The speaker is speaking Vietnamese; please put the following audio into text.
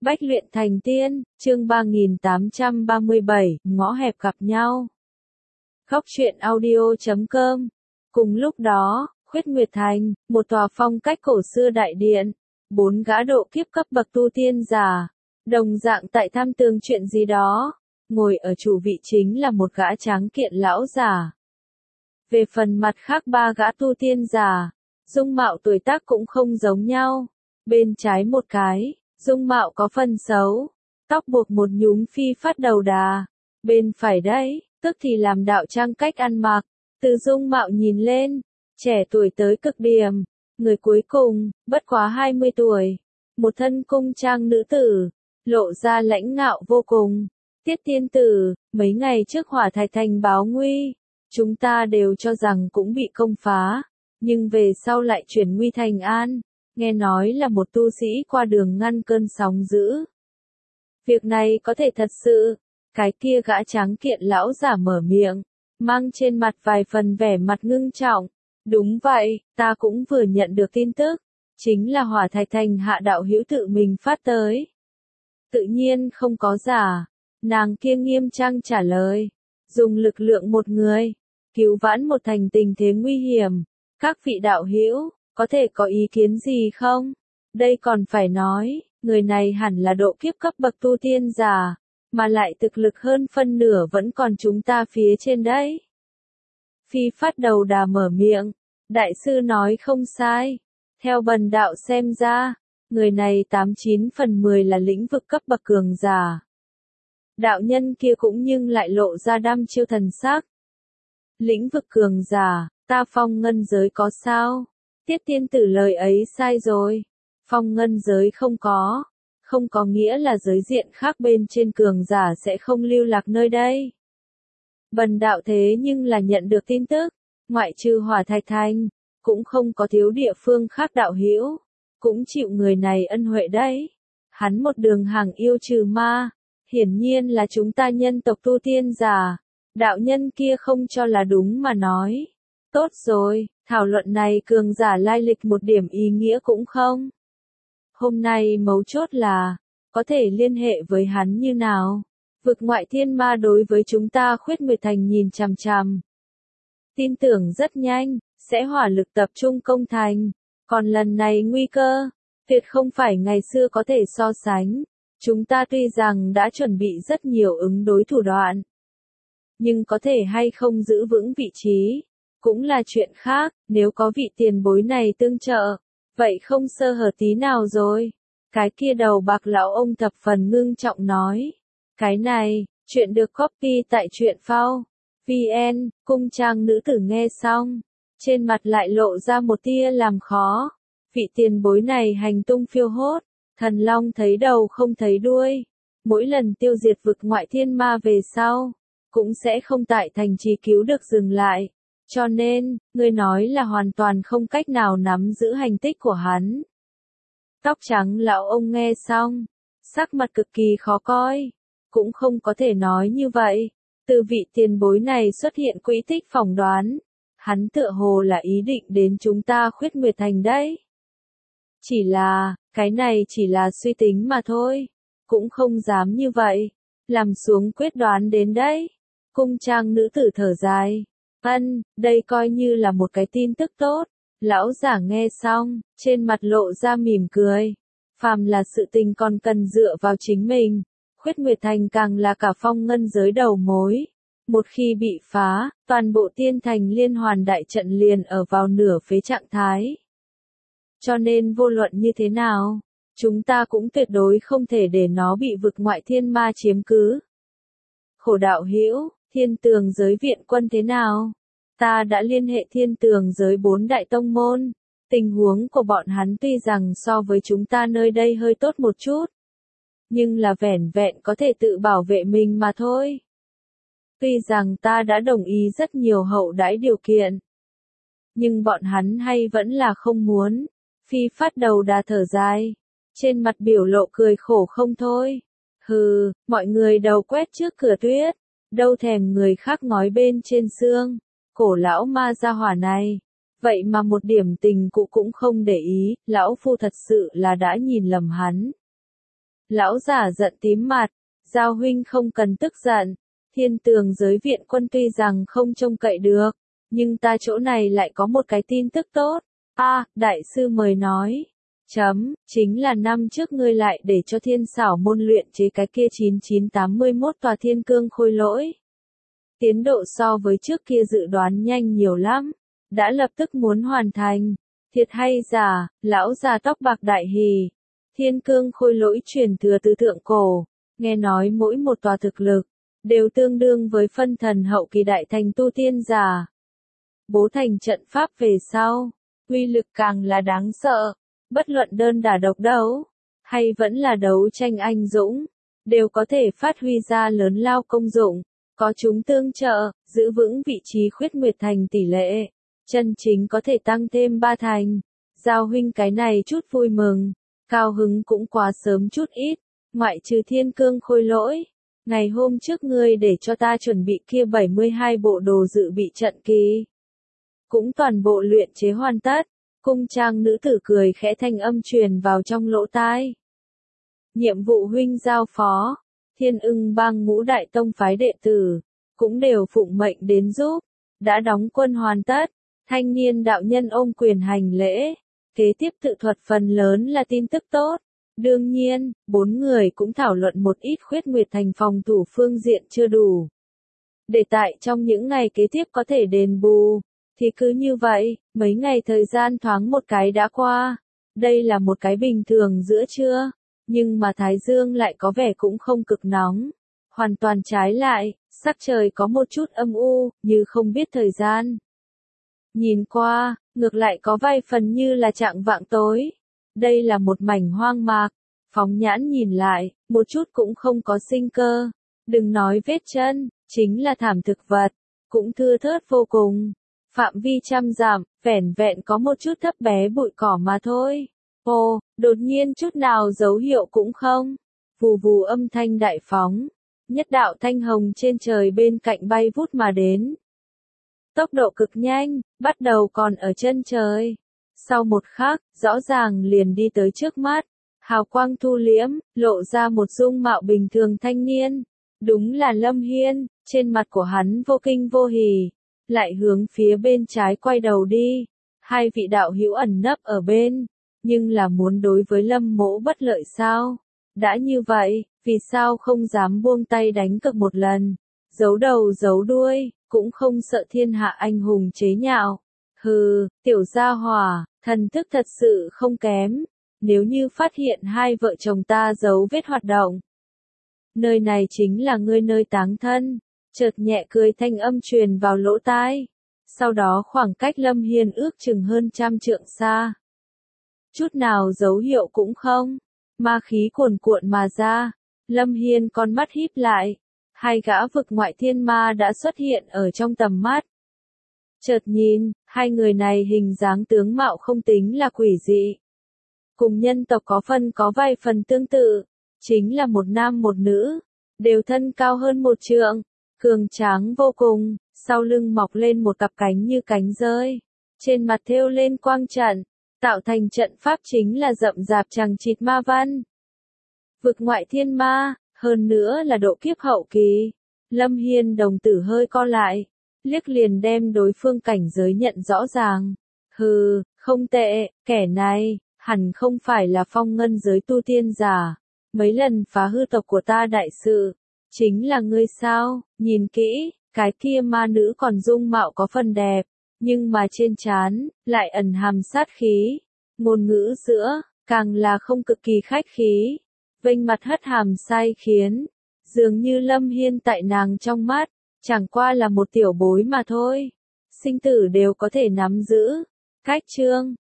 Bách luyện thành tiên, chương 3837, ngõ hẹp gặp nhau. Góc truyện audio.com. Cùng lúc đó, Khuyết Nguyệt Thành, một tòa phong cách cổ xưa đại điện, 4 gã độ kiếp cấp bậc tu tiên giả, đồng dạng tại tham tường chuyện gì đó, ngồi ở chủ vị chính là một gã tráng kiện lão giả. Về phần mặt khác 3 gã tu tiên giả, dung mạo tuổi tác cũng không giống nhau, bên trái một cái, dung mạo có phần xấu, tóc buộc một nhúm phi phát đầu đà, bên phải đấy, tức thì làm đạo trang cách ăn mặc, từ dung mạo nhìn lên, trẻ tuổi tới cực điểm, người cuối cùng, bất quá 20 tuổi, một thân cung trang nữ tử, lộ ra lãnh ngạo vô cùng. Tiết tiên tử, mấy ngày trước Hỏa Thạch Thành báo nguy, chúng ta đều cho rằng cũng bị công phá, nhưng về sau lại chuyển nguy thành an. Nghe nói là một tu sĩ qua đường ngăn cơn sóng dữ. Việc này có thể thật sự, cái kia gã tráng kiện lão giả mở miệng, mang trên mặt vài phần vẻ mặt ngưng trọng. Đúng vậy, ta cũng vừa nhận được tin tức, chính là Hỏa Thạch Thành hạ đạo hữu tự mình phát tới. Tự nhiên không có giả, nàng kia nghiêm trang trả lời, dùng lực lượng một người, cứu vãn một thành tình thế nguy hiểm, các vị đạo hữu có thể có ý kiến gì không? Đây còn phải nói, người này hẳn là độ kiếp cấp bậc tu tiên giả, mà lại thực lực hơn phân nửa vẫn còn chúng ta phía trên đấy. Phi phát đầu đà mở miệng, đại sư nói không sai, theo bần đạo xem ra, người này 89 phần 10 là lĩnh vực cấp bậc cường giả. Đạo nhân kia cũng nhưng lại lộ ra đăm chiêu thần sắc. Lĩnh vực cường giả, ta phong ngân giới có sao? Tiết tiên tử lời ấy sai rồi. Phong ngân giới không có nghĩa là giới diện khác bên trên cường giả sẽ không lưu lạc nơi đây. Bần đạo thế nhưng là nhận được tin tức, ngoại trừ Hỏa Thạch Thành, cũng không có thiếu địa phương khác đạo hữu, cũng chịu người này ân huệ đấy. Hắn một đường hàng yêu trừ ma, hiển nhiên là chúng ta nhân tộc tu tiên giả. Đạo nhân kia không cho là đúng mà nói. Tốt rồi, thảo luận này cường giả lai lịch một điểm ý nghĩa cũng không. Hôm nay mấu chốt là, có thể liên hệ với hắn như nào? Vực ngoại thiên ma đối với chúng ta Khuyết Nguyệt Thành nhìn chằm chằm. Tin tưởng rất nhanh, sẽ hỏa lực tập trung công thành. Còn lần này nguy cơ, tuyệt không phải ngày xưa có thể so sánh. Chúng ta tuy rằng đã chuẩn bị rất nhiều ứng đối thủ đoạn, nhưng có thể hay không giữ vững vị trí, cũng là chuyện khác. Nếu có vị tiền bối này tương trợ, vậy không sơ hở tí nào rồi. Cái kia đầu bạc lão ông thập phần ngưng trọng nói. Cái này, chuyện được copy tại truyện phao. VN, cung trang nữ tử nghe xong, trên mặt lại lộ ra một tia làm khó. Vị tiền bối này hành tung phiêu hốt, thần long thấy đầu không thấy đuôi. Mỗi lần tiêu diệt vực ngoại thiên ma về sau, cũng sẽ không tại thành trì cứu được dừng lại. Cho nên, người nói là hoàn toàn không cách nào nắm giữ hành tích của hắn. Tóc trắng lão ông nghe xong, sắc mặt cực kỳ khó coi. Cũng không có thể nói như vậy. Từ vị tiền bối này xuất hiện quỹ tích phỏng đoán. Hắn tựa hồ là ý định đến chúng ta Khuyết Nguyệt Thành đấy. Chỉ là, cái này chỉ là suy tính mà thôi. Cũng không dám như vậy. Làm xuống quyết đoán đến đấy. Cung trang nữ tử thở dài. Đây coi như là một cái tin tức tốt. Lão giả nghe xong, trên mặt lộ ra mỉm cười. Phàm là sự tình còn cần dựa vào chính mình. Khuyết Nguyệt Thành càng là cả phong ngân giới đầu mối. Một khi bị phá, toàn bộ tiên thành liên hoàn đại trận liền ở vào nửa phế trạng thái. Cho nên vô luận như thế nào, chúng ta cũng tuyệt đối không thể để nó bị vực ngoại thiên ma chiếm cứ. Khổ đạo hữu, Thiên Tường giới viện quân thế nào? Ta đã liên hệ Thiên Tường giới 4 đại tông môn. Tình huống của bọn hắn tuy rằng so với chúng ta nơi đây hơi tốt một chút, nhưng là vẻn vẹn có thể tự bảo vệ mình mà thôi. Tuy rằng ta đã đồng ý rất nhiều hậu đãi điều kiện, nhưng bọn hắn hay vẫn là không muốn. Phi phát đầu đà thở dài, trên mặt biểu lộ cười khổ không thôi. Hừ, mọi người đầu quét trước cửa tuyết, đâu thèm người khác ngói bên trên xương. Cổ lão ma gia hỏa này, vậy mà một điểm tình cụ cũng không để ý, lão phu thật sự là đã nhìn lầm hắn. Lão giả giận tím mặt, Giao huynh không cần tức giận, Thiên Tường giới viện quân tuy rằng không trông cậy được, nhưng ta chỗ này lại có một cái tin tức tốt. Đại sư mời nói. Chính là năm trước ngươi lại để cho Thiên Xảo môn luyện chế cái kia 9981 tòa thiên cương khôi lỗi. Tiến độ so với trước kia dự đoán nhanh nhiều lắm, đã lập tức muốn hoàn thành. Thiệt hay giả, lão già tóc bạc đại hỉ. Thiên cương khôi lỗi truyền thừa từ thượng cổ, nghe nói mỗi một tòa thực lực, đều tương đương với phân thần hậu kỳ đại thành tu tiên giả. Bố thành trận pháp về sau, uy lực càng là đáng sợ, bất luận đơn đả độc đấu, hay vẫn là đấu tranh anh dũng, đều có thể phát huy ra lớn lao công dụng, có chúng tương trợ, giữ vững vị trí khuyết nguyệt thành tỷ lệ, chân chính có thể tăng thêm 3 thành. Giao huynh cái này chút vui mừng, cao hứng cũng quá sớm chút ít, ngoại trừ thiên cương khôi lỗi. Ngày hôm trước ngươi để cho ta chuẩn bị kia 72 bộ đồ dự bị trận kỳ. Cũng toàn bộ luyện chế hoàn tất, cung trang nữ tử cười khẽ thanh âm truyền vào trong lỗ tai. Nhiệm vụ huynh giao phó, Thiên Ưng Bang ngũ đại tông phái đệ tử, cũng đều phụng mệnh đến giúp, đã đóng quân hoàn tất, thanh niên đạo nhân ôm quyền hành lễ, kế tiếp tự thuật phần lớn là tin tức tốt. Đương nhiên, 4 người cũng thảo luận một ít khuyết nguyệt thành phòng thủ phương diện chưa đủ. Để tại trong những ngày kế tiếp có thể đền bù, thì cứ như vậy, mấy ngày thời gian thoáng một cái đã qua. Đây là một cái bình thường giữa trưa, nhưng mà Thái Dương lại có vẻ cũng không cực nóng. Hoàn toàn trái lại, sắc trời có một chút âm u, như không biết thời gian. Nhìn qua, ngược lại có vài phần như là trạng vạng tối. Đây là một mảnh hoang mạc, phóng nhãn nhìn lại, một chút cũng không có sinh cơ. Đừng nói vết chân, chính là thảm thực vật, cũng thưa thớt vô cùng. Phạm vi trăm dặm, vẻn vẹn có một chút thấp bé bụi cỏ mà thôi. Đột nhiên chút nào dấu hiệu cũng không. Vù vù âm thanh đại phóng, nhất đạo thanh hồng trên trời bên cạnh bay vút mà đến. Tốc độ cực nhanh, bắt đầu còn ở chân trời. Sau một khắc, rõ ràng liền đi tới trước mắt. Hào quang thu liễm, lộ ra một dung mạo bình thường thanh niên. Đúng là Lâm Hiên, trên mặt của hắn vô kinh vô hỉ. Lại hướng phía bên trái quay đầu đi. Hai vị đạo hữu ẩn nấp ở bên. Nhưng là muốn đối với Lâm Mỗ bất lợi sao? Đã như vậy, vì sao không dám buông tay đánh cược một lần? Giấu đầu giấu đuôi, cũng không sợ thiên hạ anh hùng chế nhạo. Hừ, tiểu gia hỏa, thần thức thật sự không kém. Nếu như phát hiện hai vợ chồng ta giấu vết hoạt động, nơi này chính là ngươi nơi táng thân. Chợt nhẹ cười thanh âm truyền vào lỗ tai. Sau đó khoảng cách Lâm Hiên ước chừng hơn 100 trượng xa. Chút nào dấu hiệu cũng không. Ma khí cuồn cuộn mà ra. Lâm Hiên con mắt híp lại. Hai gã vực ngoại thiên ma đã xuất hiện ở trong tầm mắt. Chợt nhìn, hai người này hình dáng tướng mạo không tính là quỷ dị. Cùng nhân tộc có vài phần tương tự. Chính là một nam một nữ. Đều thân cao hơn 1 trượng. Cường tráng vô cùng, sau lưng mọc lên một cặp cánh như cánh rơi. Trên mặt thêu lên quang trận, tạo thành trận pháp chính là rậm rạp chằng chịt ma văn. Vực ngoại thiên ma, hơn nữa là độ kiếp hậu kỳ. Lâm Hiên đồng tử hơi co lại, liếc liền đem đối phương cảnh giới nhận rõ ràng. Hừ, không tệ, kẻ này, hẳn không phải là phong ngân giới tu tiên giả. Mấy lần phá hư tộc của ta đại sự. Chính là ngươi sao? Nhìn kỹ, cái kia ma nữ còn dung mạo có phần đẹp, nhưng mà trên trán lại ẩn hàm sát khí. Ngôn ngữ giữa, càng là không cực kỳ khách khí. Vênh mặt hất hàm sai khiến. Dường như Lâm Hiên tại nàng trong mắt, chẳng qua là một tiểu bối mà thôi. Sinh tử đều có thể nắm giữ. Cách chương